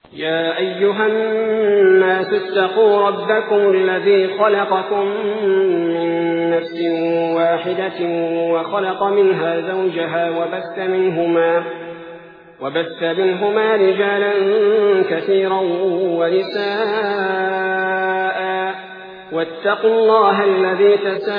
يا أيها الناس اتقوا ربكم الذي خلقكم من نفس واحدة وخلق منها زوجها وبث منهما رجالا كثيرا ونساء واتقوا الله الذي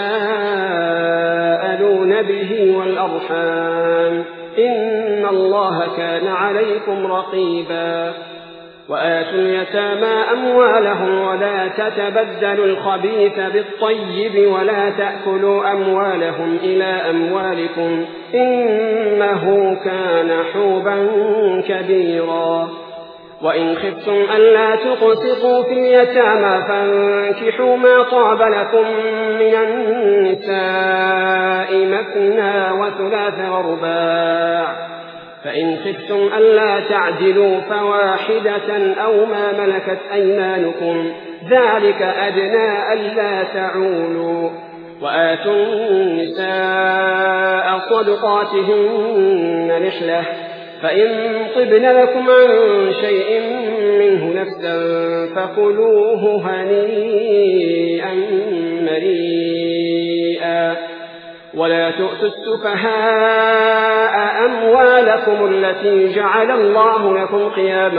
تساءلون به والأرحام إن الله كان عليكم رقيبا وآتوا اليتامى أموالهم ولا تتبدلوا الخبيث بالطيب ولا تأكلوا أموالهم إلى أموالكم إنه كان حوبا كبيرا وإن خفتم ألا تقسطوا في اليتامى فانكحوا ما طاب لكم من النساء مثنى وثلاث ورباع فإن خفتم ألا تعدلوا فواحدة أو ما ملكت أيمانكم ذلك أدنى ألا تعولوا وآتوا النساء صدقاتهن نحلة فإن طبن لكم عن شيء منه نفسا فكلوه هنيئا مريئا ولا تؤتوا السفهاء أموالكم التي جعل الله لكم قياما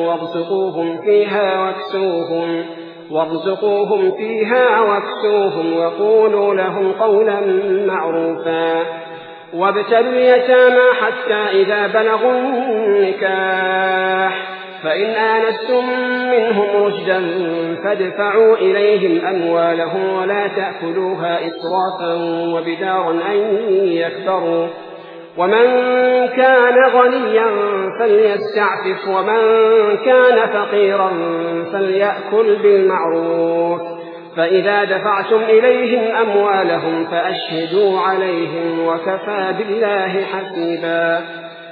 وارزقوهم فيها واكسوهم وقولوا لهم قولا معروفا وابتلوا اليتامى حتى إذا بلغوا النكاح فإن آنستم منهم رشدا فادفعوا إليهم أموالهم ولا تأكلوها إسرافا وبدارا أن يكبروا ومن كان غنيا فليستعفف ومن كان فقيرا فليأكل بالمعروف فإذا دفعتم إليهم أموالهم فأشهدوا عليهم وكفى بالله حسيبا